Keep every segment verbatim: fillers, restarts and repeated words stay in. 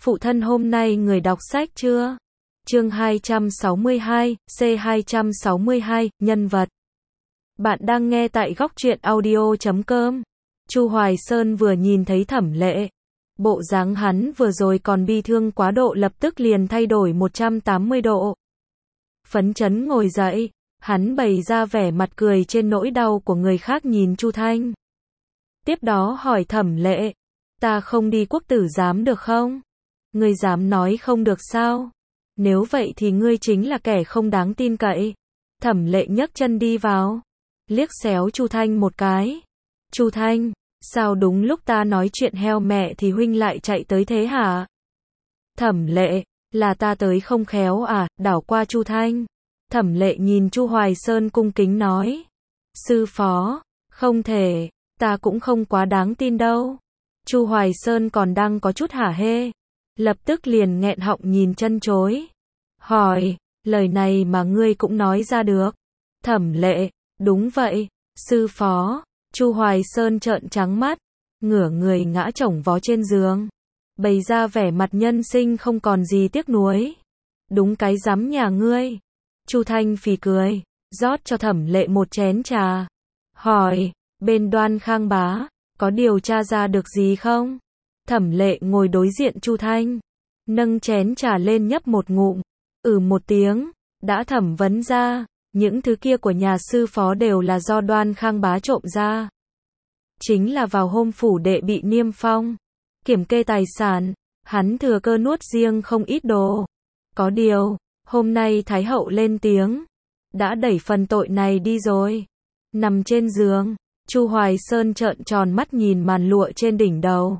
Phụ thân hôm nay người đọc sách chưa? Chương hai trăm sáu mươi hai, C hai trăm sáu mươi hai, nhân vật. Bạn đang nghe tại góc truyện audio chấm com. Chu Hoài Sơn vừa nhìn thấy Thẩm Lệ, bộ dáng hắn vừa rồi còn bi thương quá độ lập tức liền thay đổi một trăm tám mươi độ. Phấn chấn ngồi dậy, hắn bày ra vẻ mặt cười trên nỗi đau của người khác nhìn Chu Thanh. Tiếp đó hỏi Thẩm Lệ, ta không đi quốc tử giám được không? Ngươi dám nói không được sao? Nếu vậy thì ngươi chính là kẻ không đáng tin cậy. Thẩm Lệ nhấc chân đi vào, liếc xéo Chu Thanh một cái. Chu Thanh, sao đúng lúc ta nói chuyện heo mẹ thì huynh lại chạy tới thế hả? Thẩm Lệ, là ta tới không khéo à? Đảo qua Chu Thanh. Thẩm Lệ nhìn Chu Hoài Sơn cung kính nói, sư phó, không thể, ta cũng không quá đáng tin đâu. Chu Hoài Sơn còn đang có chút hả hê, lập tức liền nghẹn họng nhìn chân chối. Hỏi, lời này mà ngươi cũng nói ra được? Thẩm Lệ, đúng vậy, sư phó. Chu Hoài Sơn trợn trắng mắt, ngửa người ngã chổng vó trên giường, bày ra vẻ mặt nhân sinh không còn gì tiếc nuối. Đúng cái rắm nhà ngươi. Chu Thanh phì cười, rót cho Thẩm Lệ một chén trà. Hỏi, bên Đoan Khang bá, có điều tra ra được gì không? Thẩm Lệ ngồi đối diện Chu Thanh, nâng chén trà lên nhấp một ngụm, ừ một tiếng, đã thẩm vấn ra, những thứ kia của nhà sư phó đều là do Đoan Khang bá trộm ra. Chính là vào hôm phủ đệ bị niêm phong, kiểm kê tài sản, hắn thừa cơ nuốt riêng không ít đồ. Có điều, hôm nay Thái hậu lên tiếng, đã đẩy phần tội này đi rồi. Nằm trên giường, Chu Hoài Sơn trợn tròn mắt nhìn màn lụa trên đỉnh đầu.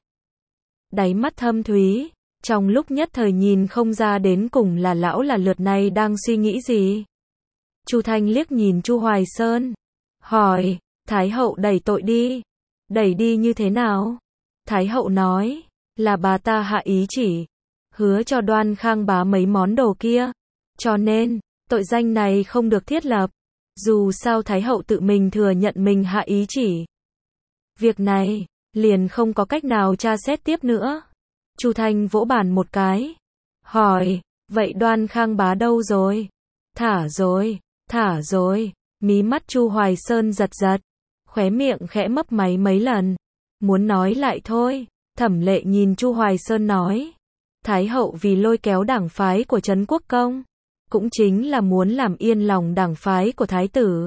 Đáy mắt thâm thúy, trong lúc nhất thời nhìn không ra đến cùng là lão là lượt này đang suy nghĩ gì. Chu Thanh liếc nhìn Chu Hoài Sơn, hỏi, Thái hậu đẩy tội đi. Đẩy đi như thế nào? Thái hậu nói, là bà ta hạ ý chỉ, hứa cho Đoan Khang bá mấy món đồ kia. Cho nên, tội danh này không được thiết lập. Dù sao Thái hậu tự mình thừa nhận mình hạ ý chỉ. Việc này, liền không có cách nào tra xét tiếp nữa. Chu Thanh vỗ bàn một cái, hỏi, vậy Đoan Khang bá đâu rồi? Thả rồi, thả rồi. Mí mắt Chu Hoài Sơn giật giật, khóe miệng khẽ mấp máy mấy lần, muốn nói lại thôi. Thẩm Lệ nhìn Chu Hoài Sơn nói, Thái hậu vì lôi kéo đảng phái của Trấn Quốc Công, cũng chính là muốn làm yên lòng đảng phái của Thái tử,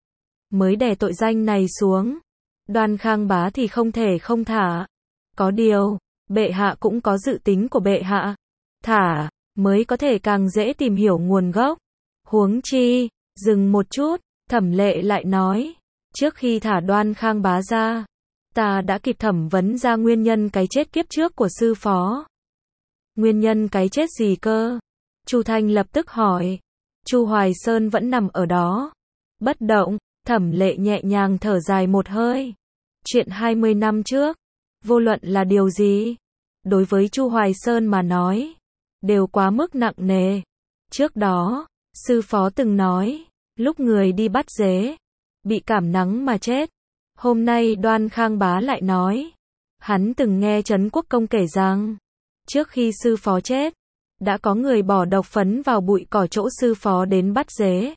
mới đè tội danh này xuống. Đoan Khang bá thì không thể không thả. Có điều, bệ hạ cũng có dự tính của bệ hạ. Thả, mới có thể càng dễ tìm hiểu nguồn gốc. Huống chi, dừng một chút, Thẩm Lệ lại nói, trước khi thả Đoan Khang bá ra, ta đã kịp thẩm vấn ra nguyên nhân cái chết kiếp trước của sư phó. Nguyên nhân cái chết gì cơ? Chu Thanh lập tức hỏi. Chu Hoài Sơn vẫn nằm ở đó, bất động. Thẩm Lệ nhẹ nhàng thở dài một hơi. Chuyện hai mươi năm trước, vô luận là điều gì, đối với Chu Hoài Sơn mà nói, đều quá mức nặng nề. Trước đó, sư phó từng nói, lúc người đi bắt dế, bị cảm nắng mà chết. Hôm nay Đoan Khang bá lại nói, hắn từng nghe Trấn Quốc Công kể rằng, trước khi sư phó chết, đã có người bỏ độc phấn vào bụi cỏ chỗ sư phó đến bắt dế.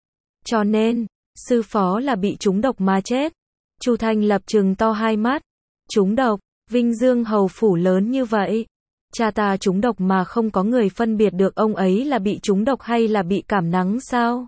Cho nên, sư phó là bị trúng độc mà chết. Chu Thanh lập trừng to hai mắt. Trúng độc? Vinh Dương hầu phủ lớn như vậy, cha ta trúng độc mà không có người phân biệt được ông ấy là bị trúng độc hay là bị cảm nắng sao?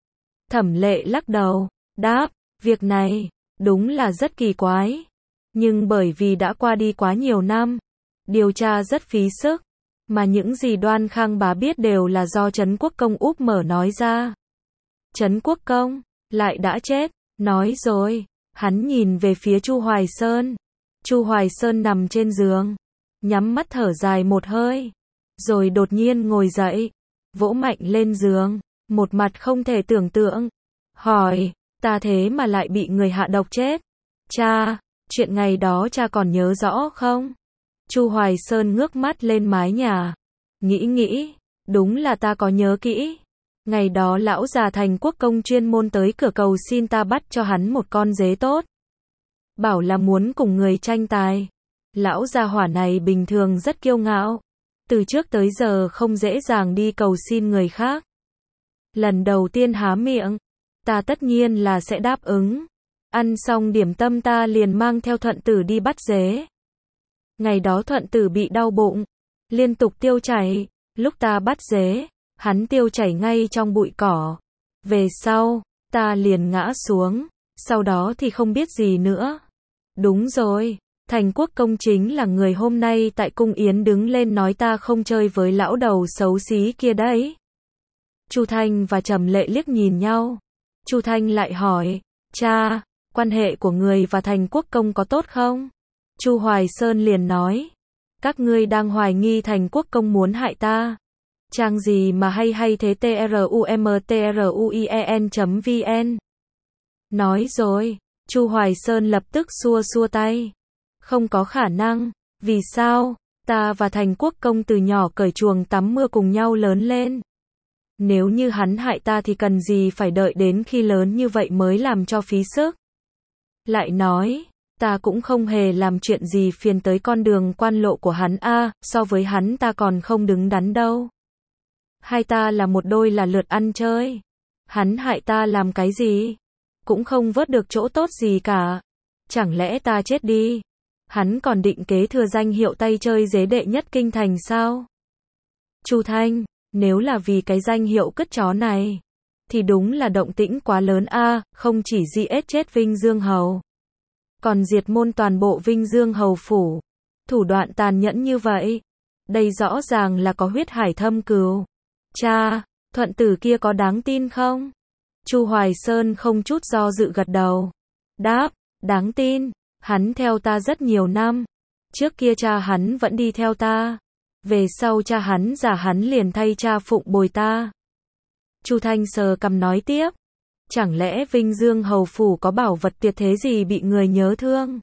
Thẩm Lệ lắc đầu, đáp, việc này, đúng là rất kỳ quái. Nhưng bởi vì đã qua đi quá nhiều năm, điều tra rất phí sức, mà những gì Đoan Khang bá biết đều là do Trấn Quốc Công úp mở nói ra. Trấn Quốc Công, lại đã chết, nói rồi. Hắn nhìn về phía Chu Hoài Sơn. Chu Hoài Sơn nằm trên giường, nhắm mắt thở dài một hơi, rồi đột nhiên ngồi dậy, vỗ mạnh lên giường, một mặt không thể tưởng tượng. Hỏi, ta thế mà lại bị người hạ độc chết? Cha, chuyện ngày đó cha còn nhớ rõ không? Chu Hoài Sơn ngước mắt lên mái nhà, nghĩ nghĩ, đúng là ta có nhớ kỹ. Ngày đó lão già Thành Quốc Công chuyên môn tới cửa cầu xin ta bắt cho hắn một con dế tốt. Bảo là muốn cùng người tranh tài. Lão gia hỏa này bình thường rất kiêu ngạo, Từ trước tới giờ không dễ dàng đi cầu xin người khác. Lần đầu tiên há miệng, ta tất nhiên là sẽ đáp ứng. Ăn xong điểm tâm ta liền mang theo Thuận Tử đi bắt dế. Ngày đó Thuận Tử bị đau bụng, liên tục tiêu chảy. Lúc ta bắt dế, hắn tiêu chảy ngay trong bụi cỏ. Về sau, ta liền ngã xuống, sau đó thì không biết gì nữa. Đúng rồi, Thành Quốc Công chính là người hôm nay tại cung yến đứng lên nói ta không chơi với lão đầu xấu xí kia đấy. Chu Thanh và Trầm Lệ liếc nhìn nhau. Chu Thanh lại hỏi, cha, quan hệ của người và Thành Quốc Công có tốt không? Chu Hoài Sơn liền nói, các ngươi đang hoài nghi Thành Quốc Công muốn hại ta. Trang gì mà hay hay thế trumtruien chấm vn. Nói rồi, Chu Hoài Sơn lập tức xua xua tay. Không có khả năng, vì sao? Ta và Thành Quốc Công từ nhỏ cởi chuồng tắm mưa cùng nhau lớn lên. Nếu như hắn hại ta thì cần gì phải đợi đến khi lớn như vậy mới làm cho phí sức. Lại nói, ta cũng không hề làm chuyện gì phiền tới con đường quan lộ của hắn a, so với hắn ta còn không đứng đắn đâu. Hai ta là một đôi là lượt ăn chơi. Hắn hại ta làm cái gì? Cũng không vớt được chỗ tốt gì cả. Chẳng lẽ ta chết đi? Hắn còn định kế thừa danh hiệu tay chơi dế đệ nhất kinh thành sao? Chu Thanh, nếu là vì cái danh hiệu cứt chó này, thì đúng là động tĩnh quá lớn a, không chỉ giết chết Vinh Dương Hầu, còn diệt môn toàn bộ Vinh Dương Hầu phủ. Thủ đoạn tàn nhẫn như vậy, đây rõ ràng là có huyết hải thâm cừu. Cha, Thuận Tử kia có đáng tin không? Chu Hoài Sơn không chút do dự gật đầu. Đáp, đáng tin, hắn theo ta rất nhiều năm. Trước kia cha hắn vẫn đi theo ta. Về sau cha hắn già hắn liền thay cha phụng bồi ta. Chu Thanh sờ cằm nói tiếp. Chẳng lẽ Vinh Dương Hầu phủ có bảo vật tuyệt thế gì bị người nhớ thương?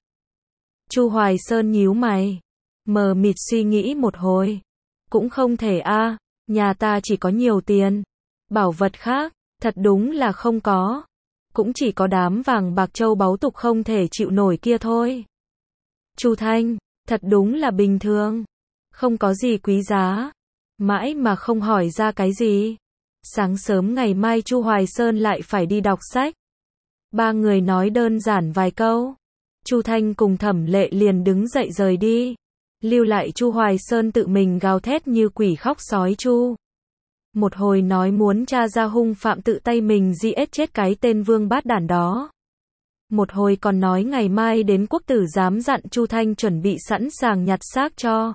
Chu Hoài Sơn nhíu mày, mờ mịt suy nghĩ một hồi. Cũng không thể a, nhà ta chỉ có nhiều tiền. Bảo vật khác, thật đúng là không có. Cũng chỉ có đám vàng bạc châu báu tục không thể chịu nổi kia thôi. Chu Thanh, thật đúng là bình thường. Không có gì quý giá. Mãi mà không hỏi ra cái gì. Sáng sớm ngày mai Chu Hoài Sơn lại phải đi đọc sách. Ba người nói đơn giản vài câu. Chu Thanh cùng Thẩm Lệ liền đứng dậy rời đi. Lưu lại Chu Hoài Sơn tự mình gào thét như quỷ khóc sói chu. Một hồi nói muốn tra ra hung phạm tự tay mình giết chết cái tên vương bát đản đó. Một hồi còn nói ngày mai đến quốc tử giám dặn Chu Thanh chuẩn bị sẵn sàng nhặt xác cho.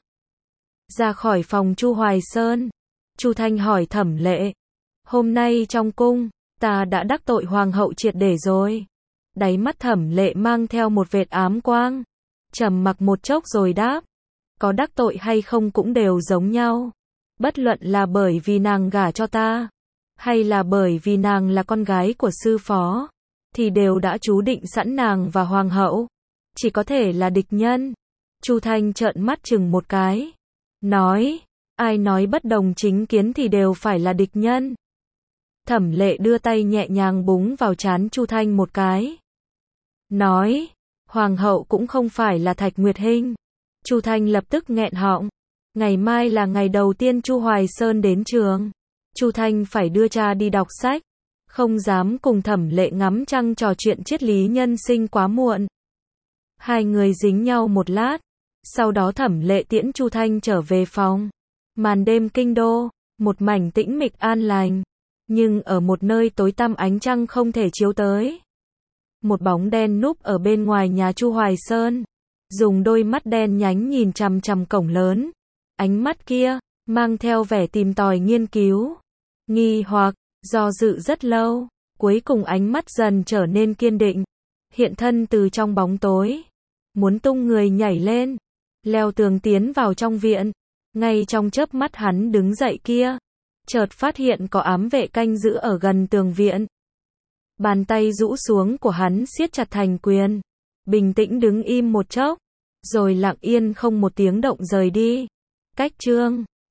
Ra khỏi phòng Chu Hoài Sơn, Chu Thanh hỏi Thẩm Lệ, hôm nay trong cung, ta đã đắc tội hoàng hậu triệt để rồi. Đáy mắt Thẩm Lệ mang theo một vệt ám quang, trầm mặc một chốc rồi đáp, có đắc tội hay không cũng đều giống nhau. Bất luận là bởi vì nàng gả cho ta, hay là bởi vì nàng là con gái của sư phó, thì đều đã chú định sẵn nàng và hoàng hậu chỉ có thể là địch nhân. Chu Thanh trợn mắt chừng một cái, nói, ai nói bất đồng chính kiến thì đều phải là địch nhân. Thẩm Lệ đưa tay nhẹ nhàng búng vào trán Chu Thanh một cái, nói, hoàng hậu cũng không phải là Thạch Nguyệt Hinh. Chu Thanh lập tức nghẹn họng. Ngày mai là ngày đầu tiên Chu Hoài Sơn đến trường. Chu Thanh phải đưa cha đi đọc sách, không dám cùng Thẩm Lệ ngắm trăng trò chuyện triết lý nhân sinh quá muộn. Hai người dính nhau một lát, sau đó Thẩm Lệ tiễn Chu Thanh trở về phòng. Màn đêm kinh đô, một mảnh tĩnh mịch an lành, nhưng ở một nơi tối tăm ánh trăng không thể chiếu tới. Một bóng đen núp ở bên ngoài nhà Chu Hoài Sơn, dùng đôi mắt đen nhánh nhìn chằm chằm cổng lớn. Ánh mắt kia, mang theo vẻ tìm tòi nghiên cứu, nghi hoặc, do dự rất lâu, cuối cùng ánh mắt dần trở nên kiên định, hiện thân từ trong bóng tối, muốn tung người nhảy lên, leo tường tiến vào trong viện. Ngay trong chớp mắt hắn đứng dậy kia, chợt phát hiện có ám vệ canh giữ ở gần tường viện. Bàn tay rũ xuống của hắn siết chặt thành quyền, bình tĩnh đứng im một chốc, rồi lặng yên không một tiếng động rời đi. Cách chương